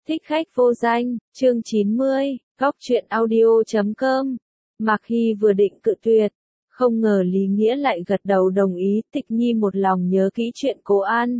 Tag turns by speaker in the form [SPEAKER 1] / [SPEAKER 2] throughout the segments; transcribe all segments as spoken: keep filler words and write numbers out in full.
[SPEAKER 1] Thích khách vô danh, chương chín mươi, góc truyện audio chấm com. Mạc Hy vừa định cự tuyệt, không ngờ Lý Nghĩa lại gật đầu đồng ý. Tịch Nhi một lòng nhớ kỹ chuyện Cố An,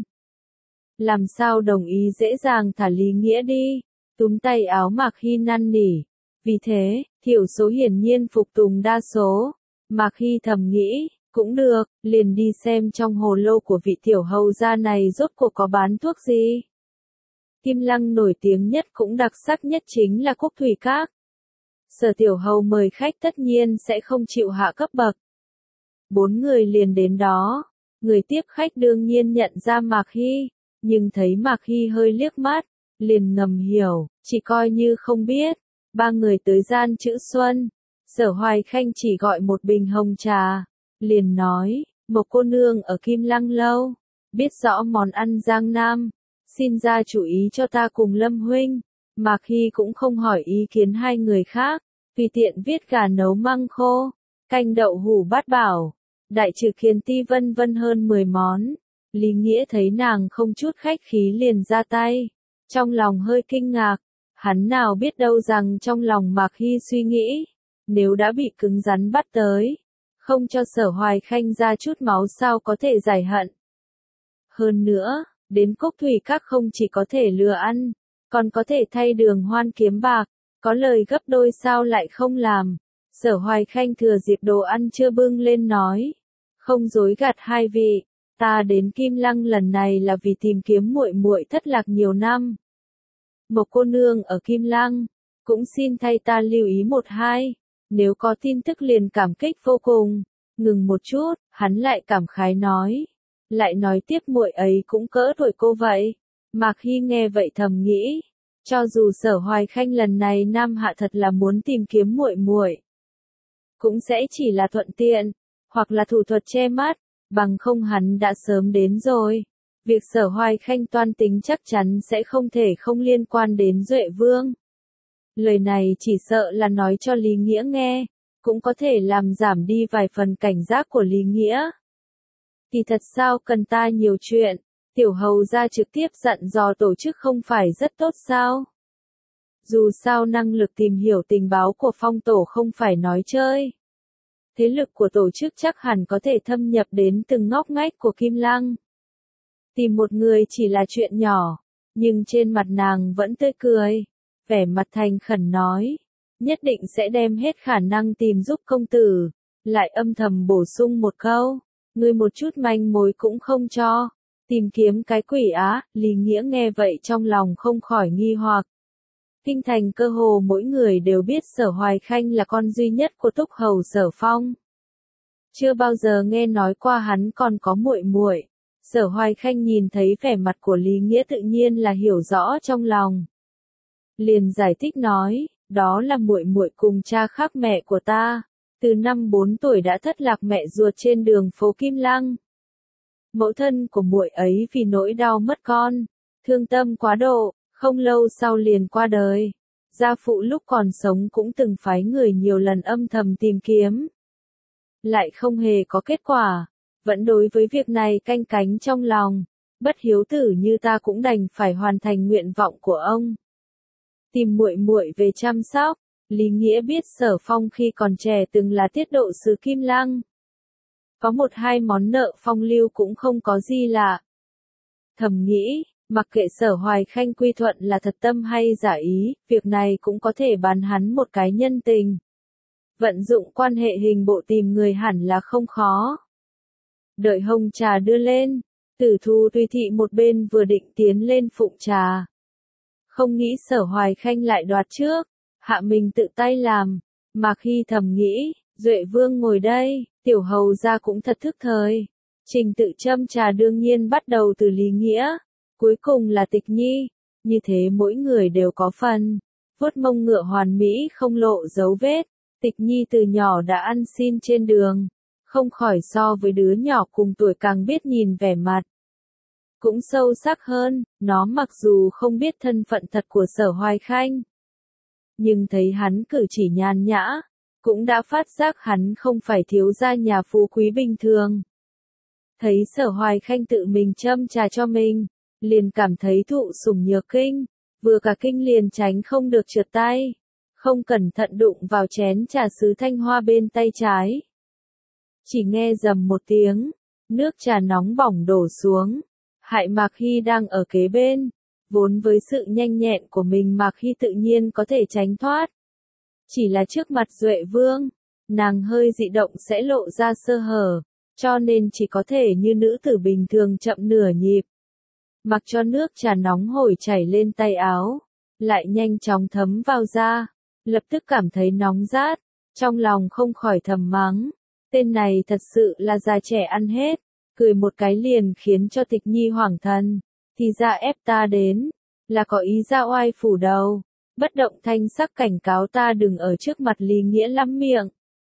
[SPEAKER 1] làm sao đồng ý dễ dàng thả Lý Nghĩa đi, túm tay áo Mạc Hy năn nỉ. Vì thế, thiểu số hiển nhiên phục tùng đa số. Mạc Hy thầm nghĩ, cũng được, liền đi xem trong hồ lô của vị tiểu hầu gia này rốt cuộc có bán thuốc gì. Kim Lăng nổi tiếng nhất cũng đặc sắc nhất chính là Quốc Thủy Các. Sở tiểu hầu mời khách tất nhiên sẽ không chịu hạ cấp bậc. Bốn người liền đến đó, người tiếp khách đương nhiên nhận ra Mạc Hy, nhưng thấy Mạc Hy hơi liếc mắt, liền ngầm hiểu, chỉ coi như không biết. Ba người tới gian chữ Xuân, Sở Hoài Khanh chỉ gọi một bình hồng trà, liền nói, một cô nương ở Kim Lăng lâu, biết rõ món ăn Giang Nam, xin ra chủ ý cho ta cùng Lâm huynh. Mạc Hy cũng không hỏi ý kiến hai người khác, tùy tiện viết gà nấu măng khô, canh đậu hủ bát bảo, đại trừ khiên ti vân vân hơn mười món. Lý Nghĩa thấy nàng không chút khách khí liền ra tay, trong lòng hơi kinh ngạc, hắn nào biết đâu rằng trong lòng Mạc Hy suy nghĩ, nếu đã bị cứng rắn bắt tới, không cho Sở Hoài Khanh ra chút máu sao có thể giải hận. Hơn nữa, đến Cốc Thủy Các không chỉ có thể lừa ăn, còn có thể thay đường hoan kiếm bạc, có lời gấp đôi sao lại không làm. Sở Hoài Khanh thừa dịp đồ ăn chưa bưng lên nói, không dối gạt hai vị, ta đến Kim Lăng lần này là vì tìm kiếm muội muội thất lạc nhiều năm. Một cô nương ở Kim Lăng, cũng xin thay ta lưu ý một hai, nếu có tin tức liền cảm kích vô cùng. Ngừng một chút, hắn lại cảm khái nói, lại nói tiếp muội ấy cũng cỡ tuổi cô vậy. Mạc Hy nghe vậy thầm nghĩ, cho dù Sở Hoài Khanh lần này nam hạ thật là muốn tìm kiếm muội muội, cũng sẽ chỉ là thuận tiện, hoặc là thủ thuật che mắt, bằng không hắn đã sớm đến rồi. Việc Sở Hoài Khanh toan tính chắc chắn sẽ không thể không liên quan đến Duệ Vương. Lời này chỉ sợ là nói cho Lý Nghĩa nghe, cũng có thể làm giảm đi vài phần cảnh giác của Lý Nghĩa. Thì thật sao cần ta nhiều chuyện, tiểu hầu gia trực tiếp dặn dò tổ chức không phải rất tốt sao? Dù sao năng lực tìm hiểu tình báo của Phong tổ không phải nói chơi. Thế lực của tổ chức chắc hẳn có thể thâm nhập đến từng ngóc ngách của Kim Lăng. Tìm một người chỉ là chuyện nhỏ, nhưng trên mặt nàng vẫn tươi cười, vẻ mặt thành khẩn nói, nhất định sẽ đem hết khả năng tìm giúp công tử, lại âm thầm bổ sung một câu, ngươi một chút manh mối cũng không cho, tìm kiếm cái quỷ á. Lý Nghĩa nghe vậy trong lòng không khỏi nghi hoặc. Kinh thành cơ hồ mỗi người đều biết Sở Hoài Khanh là con duy nhất của Túc hầu Sở Phong. Chưa bao giờ nghe nói qua hắn còn có muội muội. Sở Hoài Khanh nhìn thấy vẻ mặt của Lý Nghĩa tự nhiên là hiểu rõ trong lòng. Liền giải thích nói, đó là muội muội cùng cha khác mẹ của ta, từ năm bốn tuổi đã thất lạc mẹ ruột trên đường phố Kim Lăng. Mẫu thân của muội ấy vì nỗi đau mất con, thương tâm quá độ, không lâu sau liền qua đời. Gia phụ lúc còn sống cũng từng phái người nhiều lần âm thầm tìm kiếm, lại không hề có kết quả, vẫn đối với việc này canh cánh trong lòng. Bất hiếu tử như ta cũng đành phải hoàn thành nguyện vọng của ông, tìm muội muội về chăm sóc. Lý Nghĩa biết Sở Phong khi còn trẻ từng là tiết độ sứ Kim Lăng, có một hai món nợ phong lưu cũng không có gì lạ. Thầm nghĩ, mặc kệ Sở Hoài Khanh quy thuận là thật tâm hay giả ý, việc này cũng có thể bán hắn một cái nhân tình. Vận dụng quan hệ hình bộ tìm người hẳn là không khó. Đợi hồng trà đưa lên, Tử Thu Tùy Thị một bên vừa định tiến lên phụng trà, không nghĩ Sở Hoài Khanh lại đoạt trước, hạ mình tự tay làm. Mạc Hy thầm nghĩ, Duệ Vương ngồi đây, tiểu hầu gia cũng thật thức thời. Trình tự châm trà đương nhiên bắt đầu từ Lý Nghĩa, cuối cùng là Tịch Nhi, như thế mỗi người đều có phần. Vuốt mông ngựa hoàn mỹ không lộ dấu vết, Tịch Nhi từ nhỏ đã ăn xin trên đường, không khỏi so với đứa nhỏ cùng tuổi càng biết nhìn vẻ mặt. Cũng sâu sắc hơn, nó mặc dù không biết thân phận thật của Sở Hoài Khanh, nhưng thấy hắn cử chỉ nhàn nhã, cũng đã phát giác hắn không phải thiếu gia nhà phú quý bình thường. Thấy Sở Hoài Khanh tự mình châm trà cho mình, liền cảm thấy thụ sủng nhược kinh, vừa cả kinh liền tránh không được trượt tay, không cẩn thận đụng vào chén trà sứ thanh hoa bên tay trái. Chỉ nghe rầm một tiếng, nước trà nóng bỏng đổ xuống, hại Mạc Hy đang ở kế bên, vốn với sự nhanh nhẹn của mình Mạc Hy tự nhiên có thể tránh thoát. Chỉ là trước mặt Duệ Vương, nàng hơi dị động sẽ lộ ra sơ hở, cho nên chỉ có thể như nữ tử bình thường chậm nửa nhịp. Mặc cho nước trà nóng hổi chảy lên tay áo, lại nhanh chóng thấm vào da, lập tức cảm thấy nóng rát, trong lòng không khỏi thầm mắng. Tên này thật sự là già trẻ ăn hết, cười một cái liền khiến cho Tịch Nhi hoảng thần, thì ra ép ta đến, là có ý ra oai phủ đầu, bất động thanh sắc cảnh cáo ta đừng ở trước mặt Lý Nghĩa lắm miệng.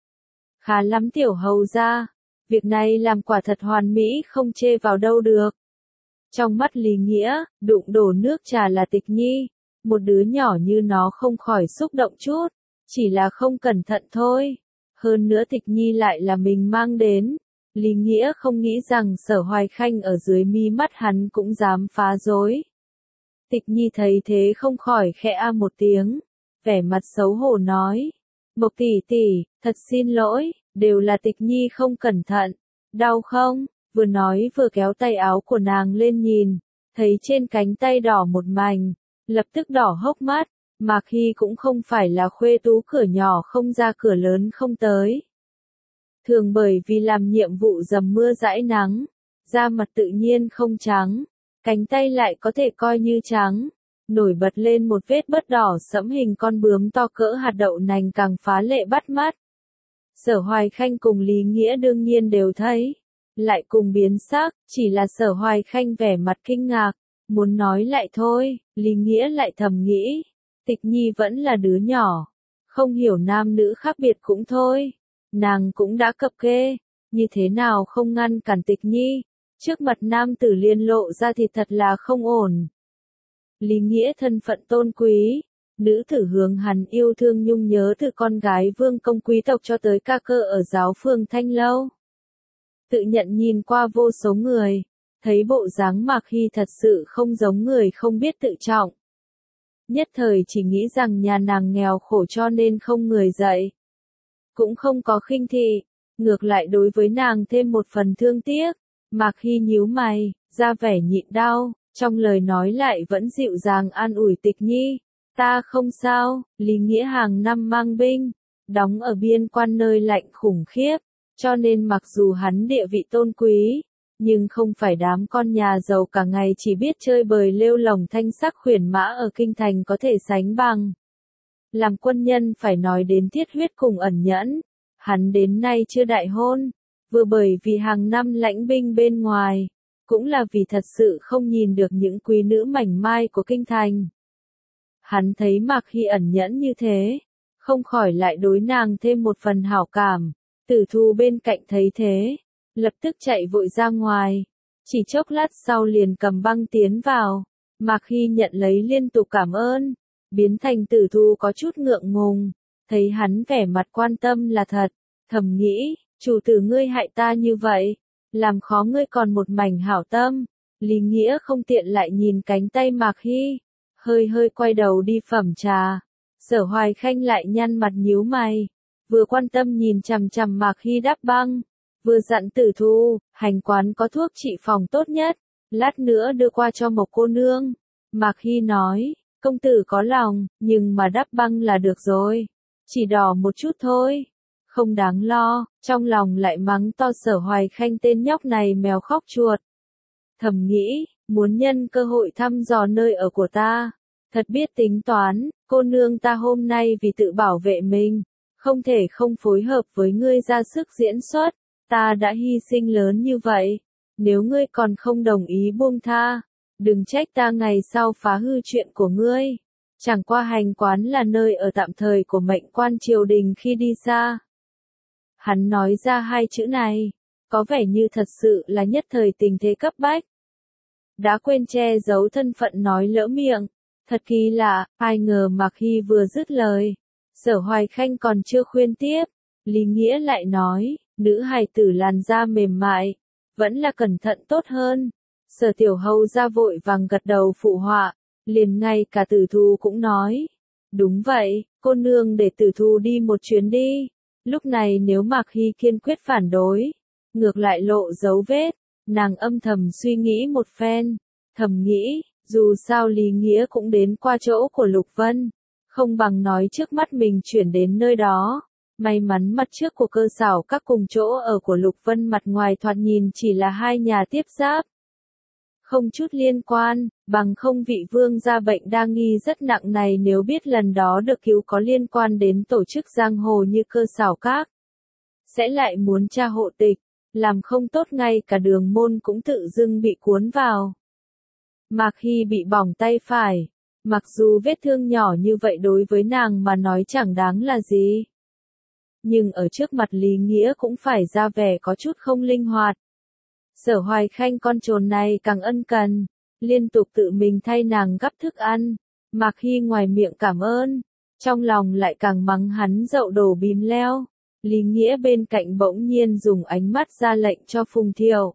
[SPEAKER 1] Khá lắm tiểu hầu gia, việc này làm quả thật hoàn mỹ không chê vào đâu được. Trong mắt Lý Nghĩa, đụng đổ nước trà là Tịch Nhi, một đứa nhỏ như nó không khỏi xúc động chút, chỉ là không cẩn thận thôi. Hơn nữa Tịch Nhi lại là mình mang đến, Lý Nghĩa không nghĩ rằng Sở Hoài Khanh ở dưới mi mắt hắn cũng dám phá rối. Tịch Nhi thấy thế không khỏi khẽ a một tiếng, vẻ mặt xấu hổ nói, Mộc tỷ tỷ, thật xin lỗi, đều là Tịch Nhi không cẩn thận, đau không? Vừa nói vừa kéo tay áo của nàng lên nhìn, thấy trên cánh tay đỏ một mảnh, lập tức đỏ hốc mắt. Mạc Hy cũng không phải là khuê tú cửa nhỏ không ra cửa lớn không tới. Thường bởi vì làm nhiệm vụ dầm mưa dãi nắng, da mặt tự nhiên không trắng, cánh tay lại có thể coi như trắng, nổi bật lên một vết bớt đỏ sẫm hình con bướm to cỡ hạt đậu nành càng phá lệ bắt mắt. Sở Hoài Khanh cùng Lý Nghĩa đương nhiên đều thấy, lại cùng biến sắc, chỉ là Sở Hoài Khanh vẻ mặt kinh ngạc, muốn nói lại thôi, Lý Nghĩa lại thầm nghĩ. Tịch Nhi vẫn là đứa nhỏ, không hiểu nam nữ khác biệt cũng thôi, nàng cũng đã cập kê, như thế nào không ngăn cản Tịch Nhi, trước mặt nam tử liên lộ ra thì thật là không ổn. Lý Nghĩa thân phận tôn quý, nữ tử hướng hắn yêu thương nhung nhớ từ con gái vương công quý tộc cho tới ca cơ ở giáo phường Thanh Lâu. Tự nhận nhìn qua vô số người, thấy bộ dáng Mạc Hy thật sự không giống người không biết tự trọng. Nhất thời chỉ nghĩ rằng nhà nàng nghèo khổ cho nên không người dạy. Cũng không có khinh thị, ngược lại đối với nàng thêm một phần thương tiếc. Mạc Hy nhíu mày, ra vẻ nhịn đau, trong lời nói lại vẫn dịu dàng an ủi Tịch Nhi. Ta không sao, Lý Nghĩa hàng năm mang binh, đóng ở biên quan nơi lạnh khủng khiếp, cho nên mặc dù hắn địa vị tôn quý, nhưng không phải đám con nhà giàu cả ngày chỉ biết chơi bời lêu lồng thanh sắc khuyển mã ở kinh thành có thể sánh bằng. Làm quân nhân phải nói đến thiết huyết cùng ẩn nhẫn, hắn đến nay chưa đại hôn, vừa bởi vì hàng năm lãnh binh bên ngoài, cũng là vì thật sự không nhìn được những quý nữ mảnh mai của kinh thành. Hắn thấy Mạc Hy ẩn nhẫn như thế, không khỏi lại đối nàng thêm một phần hảo cảm, Tử Thu bên cạnh thấy thế, lập tức chạy vội ra ngoài, chỉ chốc lát sau liền cầm băng tiến vào, Mạc Hy nhận lấy liên tục cảm ơn, biến thành Tử Thu có chút ngượng ngùng, thấy hắn vẻ mặt quan tâm là thật, thầm nghĩ, chủ tử ngươi hại ta như vậy, làm khó ngươi còn một mảnh hảo tâm. Lý Nghĩa không tiện lại nhìn cánh tay Mạc Hy, hơi hơi quay đầu đi phẩm trà. Sở Hoài Khanh lại nhăn mặt nhíu mày, vừa quan tâm nhìn chằm chằm Mạc Hy đắp băng, vừa dặn Tử Thu, hành quán có thuốc trị phòng tốt nhất, lát nữa đưa qua cho Mộc cô nương. Mạc Hy nói, công tử có lòng, nhưng mà đắp băng là được rồi, chỉ đỏ một chút thôi, không đáng lo, trong lòng lại mắng to Sở Hoài Khanh tên nhóc này mèo khóc chuột. Thầm nghĩ, muốn nhân cơ hội thăm dò nơi ở của ta, thật biết tính toán, cô nương ta hôm nay vì tự bảo vệ mình, không thể không phối hợp với ngươi ra sức diễn xuất, ta đã hy sinh lớn như vậy, nếu ngươi còn không đồng ý buông tha, đừng trách ta ngày sau phá hư chuyện của ngươi. Chẳng qua hành quán là nơi ở tạm thời của mệnh quan triều đình khi đi xa. Hắn nói ra hai chữ này, có vẻ như thật sự là nhất thời tình thế cấp bách. Đã quên che giấu thân phận nói lỡ miệng, thật kỳ lạ, ai ngờ Mạc Hy vừa dứt lời, Sở Hoài Khanh còn chưa khuyên tiếp, Lý Nghĩa lại nói, nữ hài tử làn da mềm mại, vẫn là cẩn thận tốt hơn. Sở Tiểu Hầu ra vội vàng gật đầu phụ họa, Liền ngay cả Tử Thu cũng nói. Đúng vậy, cô nương để Tử Thu đi một chuyến đi. Lúc này nếu Mạc Hy kiên quyết phản đối, ngược lại lộ dấu vết, nàng âm thầm suy nghĩ một phen, thầm nghĩ, dù sao Lý Nghĩa cũng đến qua chỗ của Lục Vân, không bằng nói trước mắt mình chuyển đến nơi đó. May mắn mặt trước của Cơ Xảo Các cùng chỗ ở của Lục Vân mặt ngoài thoạt nhìn chỉ là hai nhà tiếp giáp, không chút liên quan, bằng không vị vương gia bệnh đa nghi rất nặng này nếu biết lần đó được cứu có liên quan đến tổ chức giang hồ như Cơ Xảo Các, sẽ lại muốn tra hộ tịch, làm không tốt ngay cả Đường Môn cũng tự dưng bị cuốn vào. Mạc Hy bị bỏng tay phải, mặc dù vết thương nhỏ như vậy đối với nàng mà nói chẳng đáng là gì, nhưng ở trước mặt Lý Nghĩa cũng phải ra vẻ có chút không linh hoạt. Sở Hoài Khanh con trồn này càng ân cần, liên tục tự mình thay nàng gắp thức ăn. Mạc Hy ngoài miệng cảm ơn, trong lòng lại càng mắng hắn dậu đổ bìm leo. Lý Nghĩa bên cạnh bỗng nhiên dùng ánh mắt ra lệnh cho Phùng Thiệu.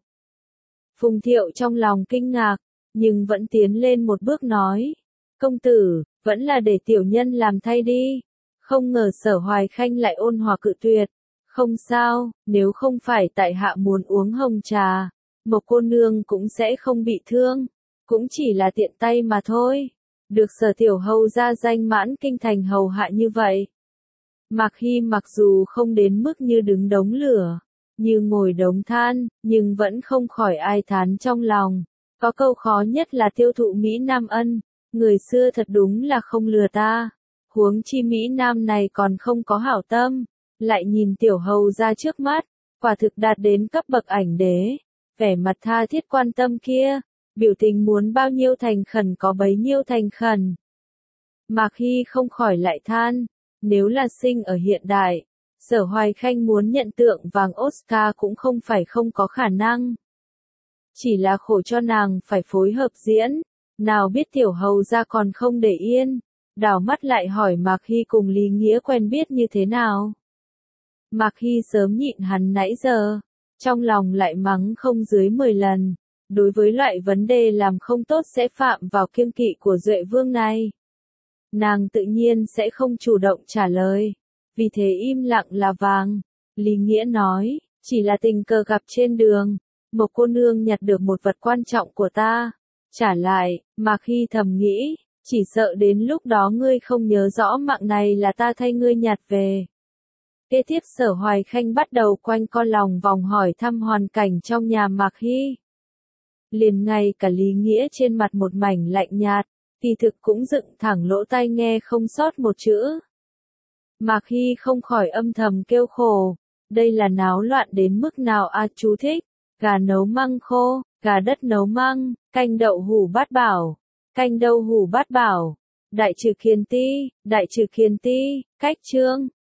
[SPEAKER 1] Phùng Thiệu trong lòng kinh ngạc, nhưng vẫn tiến lên một bước nói. Công tử, vẫn là để tiểu nhân làm thay đi. Không ngờ Sở Hoài Khanh lại ôn hòa cự tuyệt. Không sao, nếu không phải tại hạ muốn uống hồng trà, Mộc cô nương cũng sẽ không bị thương, cũng chỉ là tiện tay mà thôi. Được Sở tiểu hầu ra danh mãn kinh thành hầu hạ như vậy. Mạc Hy mặc dù không đến mức như đứng đống lửa, như ngồi đống than, nhưng vẫn không khỏi ai thán trong lòng. Có câu khó nhất là tiêu thụ Mỹ Nam ân, người xưa thật đúng là không lừa ta. Huống chi Mỹ Nam này còn không có hảo tâm, lại nhìn tiểu hầu ra trước mắt, quả thực đạt đến cấp bậc ảnh đế, vẻ mặt tha thiết quan tâm kia, biểu tình muốn bao nhiêu thành khẩn có bấy nhiêu thành khẩn. Mạc Hy không khỏi lại than, nếu là sinh ở hiện đại, Sở Hoài Khanh muốn nhận tượng vàng Oscar cũng không phải không có khả năng. Chỉ là khổ cho nàng phải phối hợp diễn, nào biết tiểu hầu ra còn không để yên, đảo mắt lại hỏi Mạc Hy cùng Lý Nghĩa quen biết như thế nào. Mạc Hy sớm nhịn hắn nãy giờ, trong lòng lại mắng không dưới mười lần, đối với loại vấn đề làm không tốt sẽ phạm vào kiêng kỵ của Duệ Vương này. Nàng tự nhiên sẽ không chủ động trả lời, vì thế im lặng là vàng. Lý Nghĩa nói, chỉ là tình cờ gặp trên đường, một cô nương nhặt được một vật quan trọng của ta. Trả lại, Mạc Hy thầm nghĩ, chỉ sợ đến lúc đó ngươi không nhớ rõ mạng này là ta thay ngươi nhặt về. Kế tiếp Sở Hoài Khanh bắt đầu quanh co lòng vòng hỏi thăm hoàn cảnh trong nhà Mạc Hy. Liền ngay cả Lý Nghĩa trên mặt một mảnh lạnh nhạt, kỳ thực cũng dựng thẳng lỗ tai nghe không sót một chữ. Mạc Hy không khỏi âm thầm kêu khổ, đây là náo loạn đến mức nào a chú thích, gà nấu măng khô, gà đất nấu măng, canh đậu hủ bát bảo, canh đậu hủ bát bảo, đại trừ kiền ti, đại trừ kiền ti, cách chương.